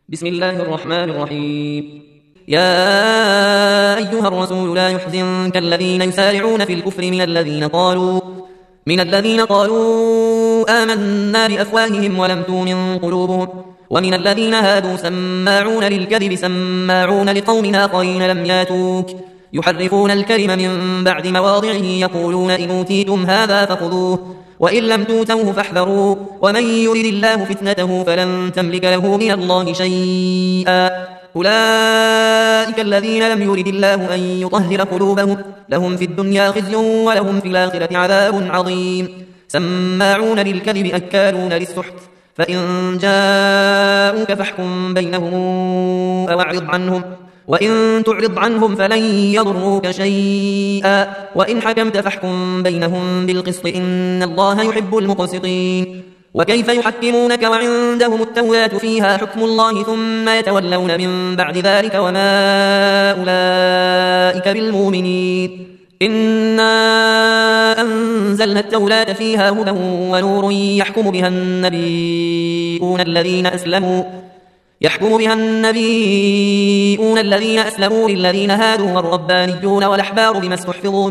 بسم الله الرحمن الرحيم. يا أيها الرسول لا يحزنك الذين يسارعون في الكفر من الذين قالوا آمنا بأفواههم ولم تؤمن قلوبهم، ومن الذين هادوا سماعون للكذب سماعون لقوم آخرين لم ياتوك يحرفون الكلم من بعد مواضعه يقولون إن أوتيتم هذا فخذوه وإن لم توتوه فاحذروا ومن يرد الله فتنته فلن تملك له من الله شيئا. أولئك الذين لم يرد الله أن يطهر قلوبهم لهم في الدنيا خزي ولهم في الآخرة عذاب عظيم. سماعون للكذب أكالون للسحت، فإن جاءوك فاحكم بينهم أو أعرض عنهم، وإن تعرض عنهم فلن يضروك شيئا، وإن حكمت فاحكم بينهم بالقسط إن الله يحب المقسطين. وكيف يحكمونك وعندهم التوراة فيها حكم الله ثم يتولون من بعد ذلك وما أولئك بالمؤمنين. إنا أنزلنا التوراة فيها هدى ونور يحكم بها النبيون الذين أسلموا للذين هادوا والربانيون والأحبار بما استحفظوا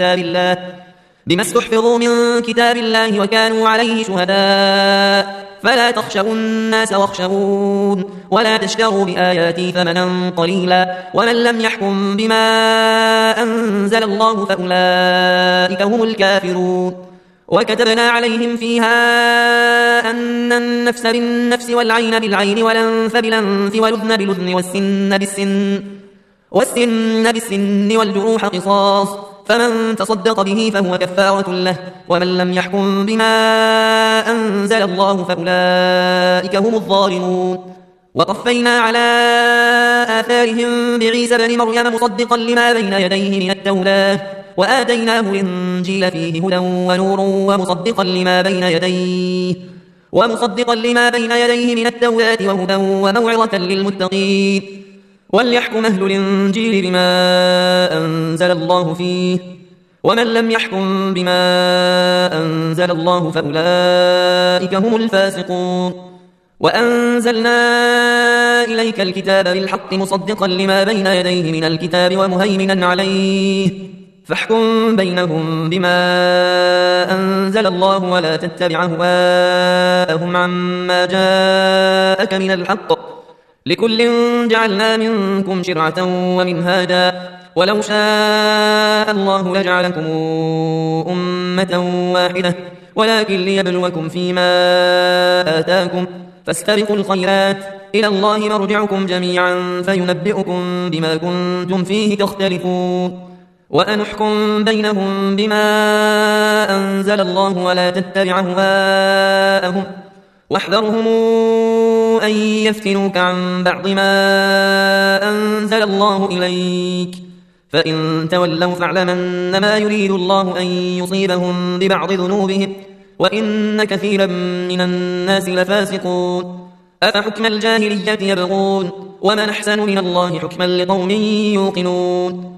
من كتاب الله وكانوا عليه شهداء. فلا تخشوا الناس واخشون ولا تشتروا بآياتي ثمنا قليلا ومن لم يحكم بما أنزل الله فأولئك هم الكافرون. وكتبنا عليهم فيها أن النفس بالنفس والعين بالعين والأنف بالأنف والأذن بالأذن والسن بالسن والجروح قصاص، فمن تصدق به فهو كفارة له، ومن لم يحكم بما أنزل الله فأولئك هم الظالمون. وقفينا على آثارهم بعيسى بن مريم مصدقا لما بين يديه من التوراة وآتيناه الإنجيل فيه هدى ونور ومصدقا لما بين يديه من التوراة وهدى وموعظة للمتقين. وليحكم أهل الإنجيل بما أنزل الله فيه، ومن لم يحكم بما أنزل الله فأولئك هم الفاسقون. وأنزلنا إليك الكتاب بالحق مصدقا لما بين يديه من الكتاب ومهيمنا عليه، فاحكم بينهم بما أنزل الله ولا تتبع أهواءهم عما جاءك من الحق، لكل جعلنا منكم شرعة ومنهاجا ولو شاء الله لجعلكم أمة واحدة ولكن ليبلوكم فيما آتاكم، فاستبقوا الخيرات إلى الله مرجعكم جميعا فينبئكم بما كنتم فيه تختلفون. وأن احكم بينهم بما أنزل الله ولا تتبع أهواءهم واحذرهم أن يفتنوك عن بعض ما أنزل الله إليك، فإن تولوا فاعلم أنما يريد الله أن يصيبهم ببعض ذنوبهم وإن كثيرا من الناس لفاسقون. أفحكم الجاهلية يبغون ومن أحسن من الله حكما لقوم يوقنون.